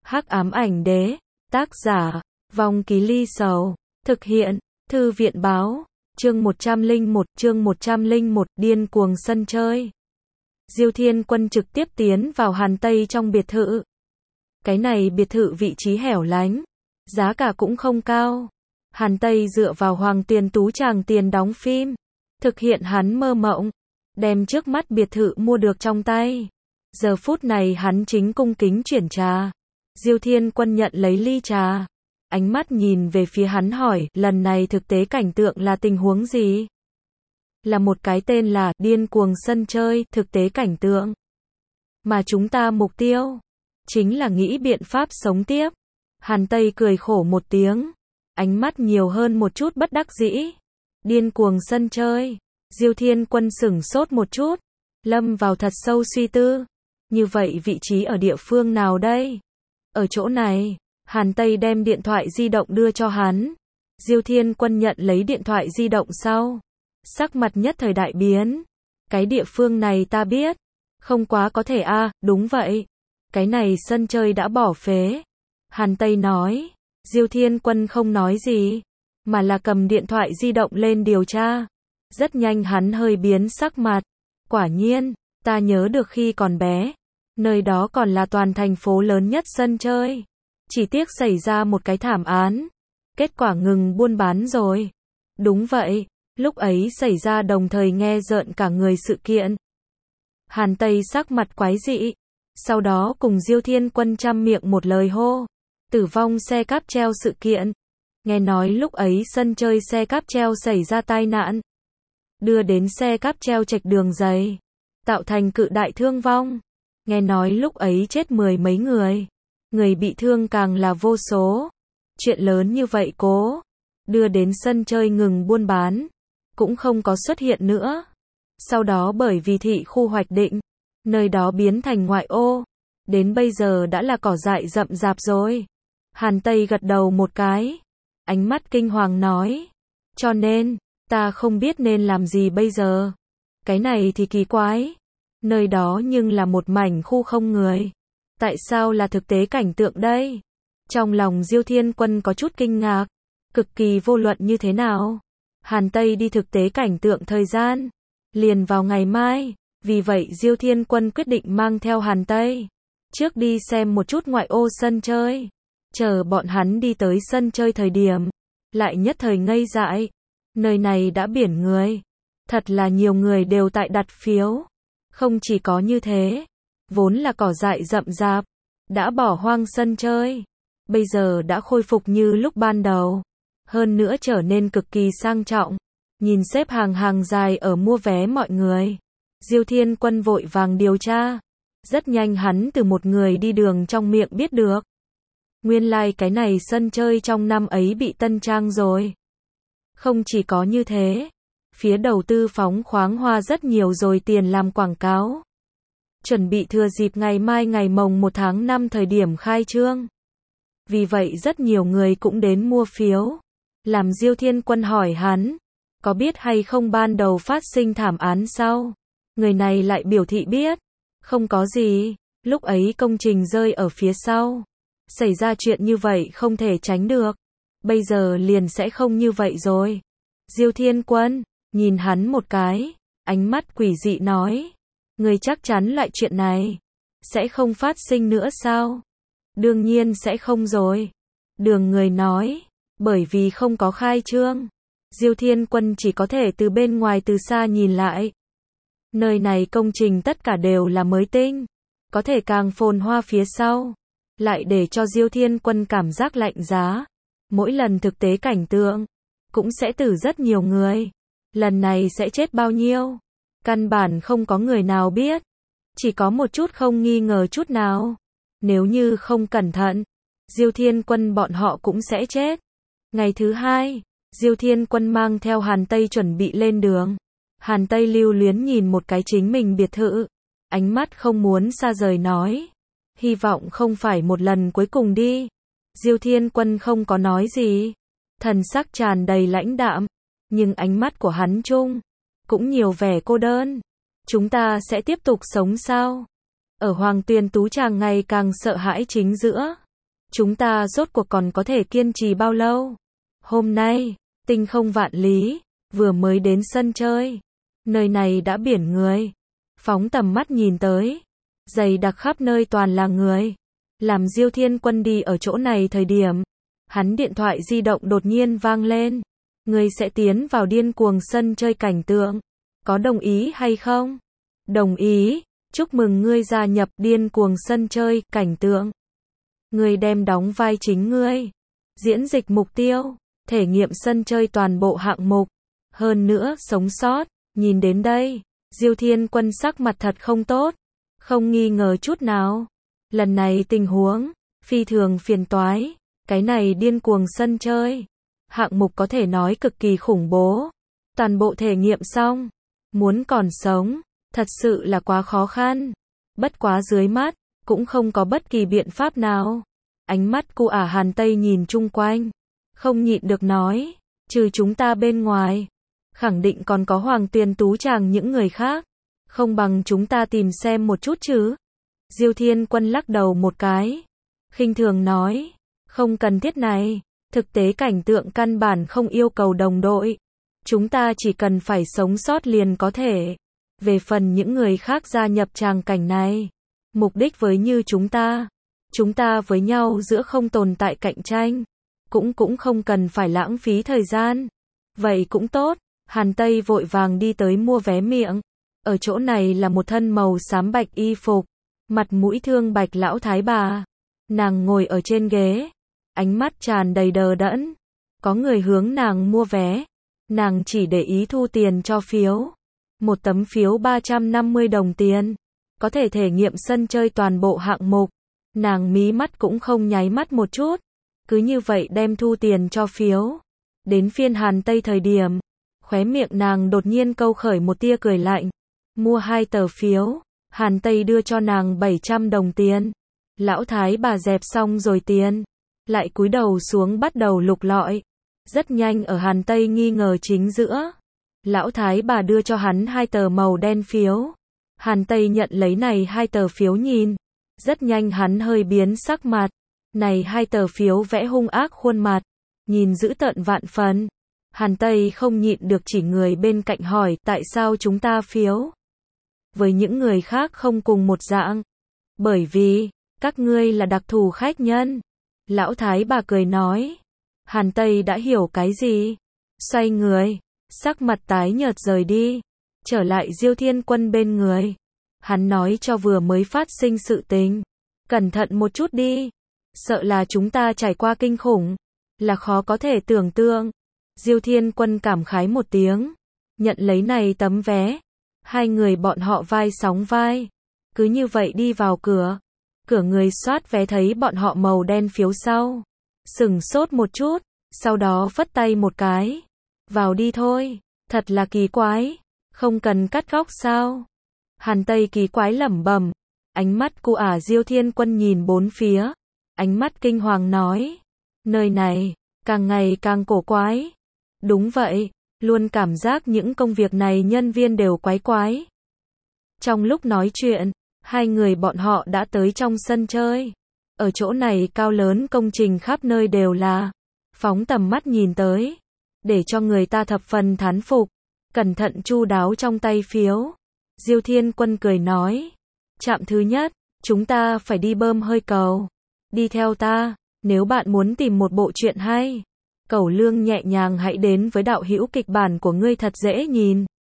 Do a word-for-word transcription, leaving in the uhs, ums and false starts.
Hắc ám ảnh đế, tác giả, Vong Ký Ly Sầu, thực hiện, Thư viện báo, chương một trăm lẻ một, chương một trăm lẻ một, điên cuồng sân chơi. Diêu Thiên Quân trực tiếp tiến vào Hàn Tây trong biệt thự. Cái này biệt thự vị trí hẻo lánh, giá cả cũng không cao. Hàn Tây dựa vào Hoàng Tuyền Tú Tràng tiền đóng phim, thực hiện hắn mơ mộng, đem trước mắt biệt thự mua được trong tay. Giờ phút này hắn chính cung kính chuyển trà. Diêu Thiên Quân nhận lấy ly trà, ánh mắt nhìn về phía hắn hỏi, lần này thực tế cảnh tượng là tình huống gì? Là một cái tên là điên cuồng sân chơi, thực tế cảnh tượng. Mà chúng ta mục tiêu chính là nghĩ biện pháp sống tiếp. Hàn Tây cười khổ một tiếng, ánh mắt nhiều hơn một chút bất đắc dĩ. Điên cuồng sân chơi. Diêu Thiên Quân sửng sốt một chút, lâm vào thật sâu suy tư. Như vậy vị trí ở địa phương nào đây? Ở chỗ này. Hàn Tây đem điện thoại di động đưa cho hắn. Diêu Thiên Quân nhận lấy điện thoại di động sau, sắc mặt nhất thời đại biến. Cái địa phương này ta biết. Không quá có thể a, à, đúng vậy. Cái này sân chơi đã bỏ phế. Hàn Tây nói. Diêu Thiên Quân không nói gì, mà là cầm điện thoại di động lên điều tra. Rất nhanh hắn hơi biến sắc mặt. Quả nhiên, ta nhớ được khi còn bé, nơi đó còn là toàn thành phố lớn nhất sân chơi. Chỉ tiếc xảy ra một cái thảm án. Kết quả ngừng buôn bán rồi. Đúng vậy, lúc ấy xảy ra đồng thời nghe rợn cả người sự kiện. Hàn Tây sắc mặt quái dị, sau đó cùng Diêu Thiên Quân trăm miệng một lời hô. Tử vong xe cáp treo sự kiện. Nghe nói lúc ấy sân chơi xe cáp treo xảy ra tai nạn, đưa đến xe cáp treo trệch đường dày, tạo thành cự đại thương vong. Nghe nói lúc ấy chết mười mấy người, người bị thương càng là vô số. Chuyện lớn như vậy cố đưa đến sân chơi ngừng buôn bán, cũng không có xuất hiện nữa. Sau đó bởi vì thị khu hoạch định, nơi đó biến thành ngoại ô, đến bây giờ đã là cỏ dại rậm rạp rồi. Hàn Tây gật đầu một cái, ánh mắt kinh hoàng nói, cho nên, ta không biết nên làm gì bây giờ. Cái này thì kỳ quái, nơi đó nhưng là một mảnh khu không người. Tại sao là thực tế cảnh tượng đây? Trong lòng Diêu Thiên Quân có chút kinh ngạc, cực kỳ vô luận như thế nào. Hàn Tây đi thực tế cảnh tượng thời gian liền vào ngày mai, vì vậy Diêu Thiên Quân quyết định mang theo Hàn Tây trước đi xem một chút ngoại ô sân chơi. Chờ bọn hắn đi tới sân chơi thời điểm, lại nhất thời ngây dại. Nơi này đã biển người, thật là nhiều người đều tại đặt phiếu. Không chỉ có như thế, vốn là cỏ dại rậm rạp, đã bỏ hoang sân chơi, bây giờ đã khôi phục như lúc ban đầu, hơn nữa trở nên cực kỳ sang trọng. Nhìn xếp hàng hàng dài ở mua vé mọi người, Diêu Thiên Quân vội vàng điều tra. Rất nhanh hắn từ một người đi đường trong miệng biết được, nguyên lai like cái này sân chơi trong năm ấy bị tân trang rồi. Không chỉ có như thế, phía đầu tư phóng khoáng hoa rất nhiều rồi tiền làm quảng cáo, chuẩn bị thừa dịp ngày mai ngày mồng một tháng năm thời điểm khai trương. Vì vậy rất nhiều người cũng đến mua phiếu. Làm Diêu Thiên Quân hỏi hắn, có biết hay không ban đầu phát sinh thảm án sau? Người này lại biểu thị biết, không có gì, lúc ấy công trình rơi ở phía sau. Xảy ra chuyện như vậy không thể tránh được, bây giờ liền sẽ không như vậy rồi. Diêu Thiên Quân nhìn hắn một cái, ánh mắt quỷ dị nói, người chắc chắn loại chuyện này sẽ không phát sinh nữa sao? Đương nhiên sẽ không rồi. Đường người nói, bởi vì không có khai trương. Diêu Thiên Quân chỉ có thể từ bên ngoài từ xa nhìn lại. Nơi này công trình tất cả đều là mới tinh, có thể càng phồn hoa phía sau, lại để cho Diêu Thiên Quân cảm giác lạnh giá. Mỗi lần thực tế cảnh tượng, cũng sẽ tử rất nhiều người. Lần này sẽ chết bao nhiêu? Căn bản không có người nào biết. Chỉ có một chút không nghi ngờ chút nào. Nếu như không cẩn thận, Diêu Thiên Quân bọn họ cũng sẽ chết. Ngày thứ hai, Diêu Thiên Quân mang theo Hàn Tây chuẩn bị lên đường. Hàn Tây lưu luyến nhìn một cái chính mình biệt thự, ánh mắt không muốn xa rời nói, hy vọng không phải một lần cuối cùng đi. Diêu Thiên Quân không có nói gì, thần sắc tràn đầy lãnh đạm, nhưng ánh mắt của hắn chung cũng nhiều vẻ cô đơn. Chúng ta sẽ tiếp tục sống sao? Ở Hoàng Tuyền Tú Tràng ngày càng sợ hãi chính giữa, Chúng ta rốt cuộc còn có thể kiên trì bao lâu? Hôm nay, tinh không vạn lý, vừa mới đến sân chơi. Nơi này đã biển người. Phóng tầm mắt nhìn tới. Dày đặc khắp nơi toàn là người. Làm Diêu Thiên Quân đi ở chỗ này thời điểm. Hắn điện thoại di động đột nhiên vang lên. Ngươi sẽ tiến vào điên cuồng sân chơi cảnh tượng. Có đồng ý hay không? Đồng ý. Chúc mừng ngươi gia nhập điên cuồng sân chơi cảnh tượng. Ngươi đem đóng vai chính ngươi. Diễn dịch mục tiêu. Thể nghiệm sân chơi toàn bộ hạng mục. Hơn nữa sống sót. Nhìn đến đây. Diêu Thiên Quân sắc mặt thật không tốt. Không nghi ngờ chút nào. Lần này tình huống. Phi thường phiền toái. Cái này điên cuồng sân chơi. Hạng mục có thể nói cực kỳ khủng bố. Toàn bộ thể nghiệm xong. Muốn còn sống. Thật sự là quá khó khăn. Bất quá dưới mắt. Cũng không có bất kỳ biện pháp nào. Ánh mắt cu ả Hàn Tây nhìn chung quanh. Không nhịn được nói. Trừ chúng ta bên ngoài. Khẳng định còn có Hoàng Tuyền Tú chàng những người khác. Không bằng chúng ta tìm xem một chút chứ. Diêu Thiên Quân lắc đầu một cái. Khinh thường nói. Không cần thiết này. Thực tế cảnh tượng căn bản không yêu cầu đồng đội. Chúng ta chỉ cần phải sống sót liền có thể. Về phần những người khác gia nhập tràng cảnh này. Mục đích với như chúng ta. Chúng ta với nhau giữa không tồn tại cạnh tranh. Cũng cũng không cần phải lãng phí thời gian. Vậy cũng tốt. Hàn Tây vội vàng đi tới mua vé miệng. Ở chỗ này là một thân màu xám bạch y phục. Mặt mũi thương bạch lão thái bà. Nàng ngồi ở trên ghế. Ánh mắt tràn đầy đờ đẫn. Có người hướng nàng mua vé. Nàng chỉ để ý thu tiền cho phiếu. Một tấm phiếu ba trăm năm mươi đồng tiền. Có thể thể nghiệm sân chơi toàn bộ hạng mục. Nàng mí mắt cũng không nháy mắt một chút. Cứ như vậy đem thu tiền cho phiếu. Đến phiên Hàn Tây thời điểm. Khóe miệng nàng đột nhiên câu khởi một tia cười lạnh. Mua hai tờ phiếu. Hàn Tây đưa cho nàng bảy trăm đồng tiền. Lão thái bà dẹp xong rồi tiền. Lại cúi đầu xuống bắt đầu lục lọi. Rất nhanh ở Hàn Tây nghi ngờ chính giữa. Lão thái bà đưa cho hắn hai tờ màu đen phiếu. Hàn Tây nhận lấy này hai tờ phiếu nhìn. Rất nhanh hắn hơi biến sắc mặt. Này hai tờ phiếu vẽ hung ác khuôn mặt. Nhìn dữ tợn vạn phần. Hàn Tây không nhịn được chỉ người bên cạnh hỏi tại sao chúng ta phiếu. Với những người khác không cùng một dạng. Bởi vì, các ngươi là đặc thù khách nhân. Lão thái bà cười nói. Hàn Tây đã hiểu cái gì. Xoay người. Sắc mặt tái nhợt rời đi. Trở lại Diêu Thiên Quân bên người. Hắn nói cho vừa mới phát sinh sự tình. Cẩn thận một chút đi. Sợ là chúng ta trải qua kinh khủng. Là khó có thể tưởng tượng. Diêu Thiên Quân cảm khái một tiếng. Nhận lấy này tấm vé. Hai người bọn họ vai sóng vai. Cứ như vậy đi vào cửa. Cửa người soát vé thấy bọn họ màu đen phiếu sau. Sừng sốt một chút. Sau đó phất tay một cái. Vào đi thôi. Thật là kỳ quái. Không cần cắt góc sao. Hàn Tây kỳ quái lẩm bẩm. Ánh mắt cu ả Diêu Thiên Quân nhìn bốn phía. Ánh mắt kinh hoàng nói. Nơi này, càng ngày càng cổ quái. Đúng vậy. Luôn cảm giác những công việc này nhân viên đều quái quái. Trong lúc nói chuyện, hai người bọn họ đã tới trong sân chơi. Ở chỗ này cao lớn công trình khắp nơi đều là. Phóng tầm mắt nhìn tới. Để cho người ta thập phần thán phục. Cẩn thận chu đáo trong tay phiếu. Diêu Thiên Quân cười nói. Trạm thứ nhất, chúng ta phải đi bơm hơi cầu. Đi theo ta, nếu bạn muốn tìm một bộ truyện hay. Cẩu Lương nhẹ nhàng hãy đến với đạo hữu kịch bản của ngươi thật dễ nhìn.